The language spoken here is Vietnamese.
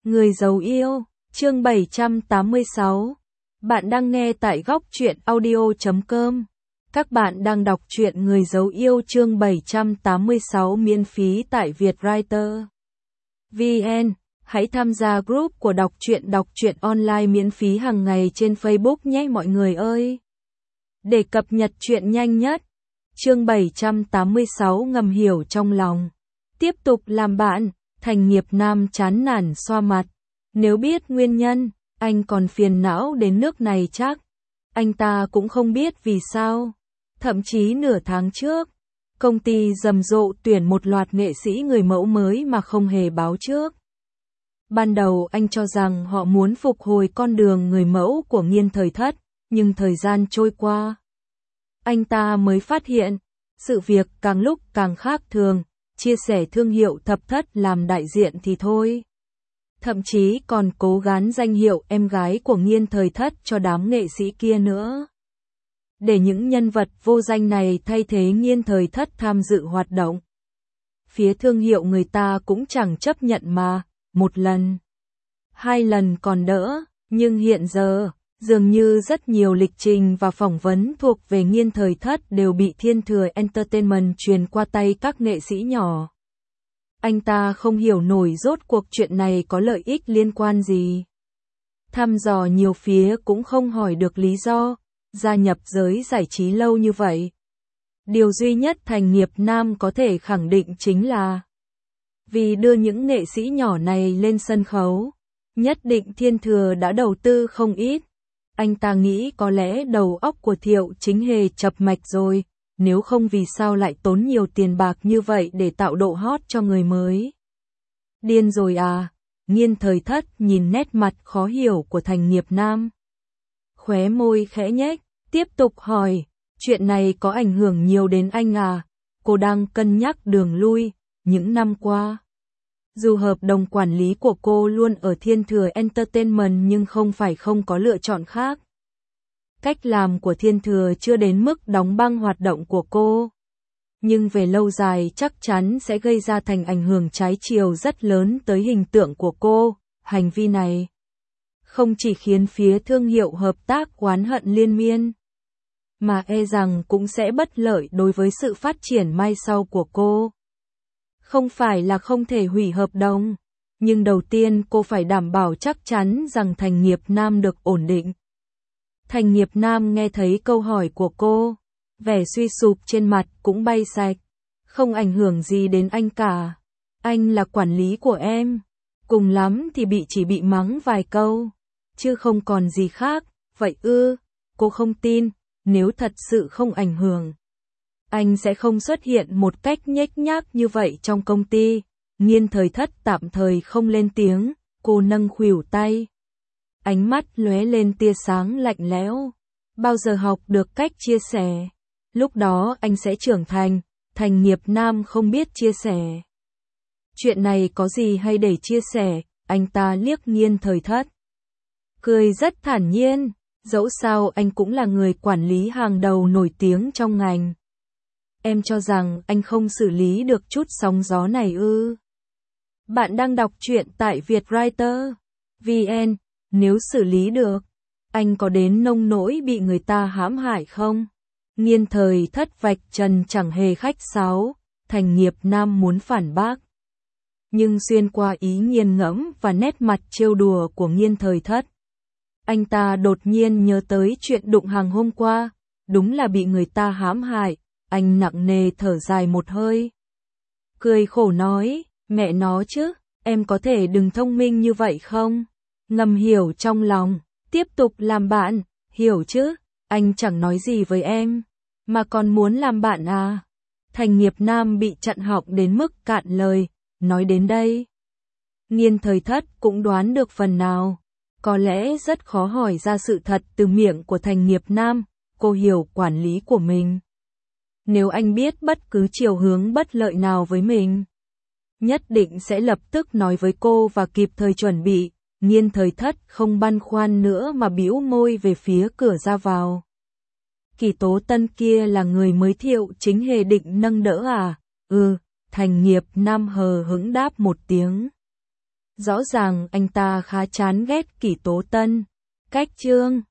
Người giấu yêu, chương 786. Bạn đang nghe tại góc truyện audio.com. Các bạn đang đọc truyện Người giấu yêu chương 786 miễn phí tại Vietwriter VN. Hãy tham gia group của đọc truyện online miễn phí hàng ngày trên Facebook nhé mọi người ơi. Để cập nhật truyện nhanh nhất. Chương 786 ngầm hiểu trong lòng. Tiếp tục làm bạn. Thành Nghiệp Nam chán nản xoa mặt. Nếu biết nguyên nhân, anh còn phiền não đến nước này chắc. Anh ta cũng không biết vì sao. Thậm chí nửa tháng trước, công ty rầm rộ tuyển một loạt nghệ sĩ người mẫu mới mà không hề báo trước. Ban đầu anh cho rằng họ muốn phục hồi con đường người mẫu của Nghiên Thời Thất, nhưng thời gian trôi qua, anh ta mới phát hiện, sự việc càng lúc càng khác thường. Chia sẻ thương hiệu Thập Thất làm đại diện thì thôi. Thậm chí còn cố gắng danh hiệu em gái của Nghiên Thời Thất cho đám nghệ sĩ kia nữa. Để những nhân vật vô danh này thay thế Nghiên Thời Thất tham dự hoạt động. Phía thương hiệu người ta cũng chẳng chấp nhận mà, một lần, hai lần còn đỡ, nhưng hiện giờ, dường như rất nhiều lịch trình và phỏng vấn thuộc về Nghiên Thời Thất đều bị Thiên Thừa Entertainment truyền qua tay các nghệ sĩ nhỏ. Anh ta không hiểu nổi rốt cuộc chuyện này có lợi ích liên quan gì. Thăm dò nhiều phía cũng không hỏi được lý do, gia nhập giới giải trí lâu như vậy. Điều duy nhất Thành Nghiệp Nam có thể khẳng định chính là vì đưa những nghệ sĩ nhỏ này lên sân khấu, nhất định Thiên Thừa đã đầu tư không ít. Anh ta nghĩ có lẽ đầu óc của Thiệu Chính Hề chập mạch rồi, nếu không vì sao lại tốn nhiều tiền bạc như vậy để tạo độ hot cho người mới. Điên rồi à? Nghiên Thời Thất nhìn nét mặt khó hiểu của Thành Nghiệp Nam. Khóe môi khẽ nhếch, tiếp tục hỏi, chuyện này có ảnh hưởng nhiều đến anh à? Cô đang cân nhắc đường lui, những năm qua. Dù hợp đồng quản lý của cô luôn ở Thiên Thừa Entertainment nhưng không phải không có lựa chọn khác. Cách làm của Thiên Thừa chưa đến mức đóng băng hoạt động của cô. Nhưng về lâu dài chắc chắn sẽ gây ra thành ảnh hưởng trái chiều rất lớn tới hình tượng của cô. Hành vi này không chỉ khiến phía thương hiệu hợp tác oán hận liên miên, mà e rằng cũng sẽ bất lợi đối với sự phát triển mai sau của cô. Không phải là không thể hủy hợp đồng, nhưng đầu tiên cô phải đảm bảo chắc chắn rằng Thành Nghiệp Nam được ổn định. Thành Nghiệp Nam nghe thấy câu hỏi của cô, vẻ suy sụp trên mặt cũng bay sạch. Không ảnh hưởng gì đến anh cả. Anh là quản lý của em. Cùng lắm thì chỉ bị mắng vài câu, chứ không còn gì khác. Vậy ư? Cô không tin, nếu thật sự không ảnh hưởng, anh sẽ không xuất hiện một cách nhếch nhác như vậy trong công ty. Nghiên Thời Thất tạm thời không lên tiếng, cô nâng khuỷu tay. Ánh mắt lóe lên tia sáng lạnh lẽo. Bao giờ học được cách chia sẻ, lúc đó anh sẽ trưởng thành. Thành Nghiệp Nam không biết chia sẻ. Chuyện này có gì hay để chia sẻ, anh ta liếc Nghiên Thời Thất. Cười rất thản nhiên, dẫu sao anh cũng là người quản lý hàng đầu nổi tiếng trong ngành. Em cho rằng anh không xử lý được chút sóng gió này ư? Bạn đang đọc truyện tại Vietwriter VN. Nếu xử lý được, anh có đến nông nỗi bị người ta hãm hại không? Nghiên Thời Thất vạch trần chẳng hề khách sáo. Thành Nghiệp Nam muốn phản bác, nhưng xuyên qua ý nghiền ngẫm và nét mặt trêu đùa của Nghiên Thời Thất, anh ta đột nhiên nhớ tới chuyện đụng hàng hôm qua. Đúng là bị người ta hãm hại. Anh nặng nề thở dài một hơi, cười khổ nói, mẹ nó chứ, em có thể đừng thông minh như vậy không? Ngầm hiểu trong lòng, tiếp tục làm bạn, hiểu chứ, anh chẳng nói gì với em, mà còn muốn làm bạn à? Thành Nghiệp Nam bị chặn họng đến mức cạn lời, nói đến đây. Nghiên Thời Thất cũng đoán được phần nào, có lẽ rất khó hỏi ra sự thật từ miệng của Thành Nghiệp Nam. Cô hiểu quản lý của mình. Nếu anh biết bất cứ chiều hướng bất lợi nào với mình, nhất định sẽ lập tức nói với cô và kịp thời chuẩn bị. Nghiên Thời Thất không băn khoăn nữa mà bĩu môi về phía cửa ra vào. Kỳ Tố Tân kia là người mới Thiệu Chính Hề định nâng đỡ à? Thành Nghiệp Nam hờ hững đáp một tiếng. Rõ ràng anh ta khá chán ghét Kỷ Tố Tân. Cách chương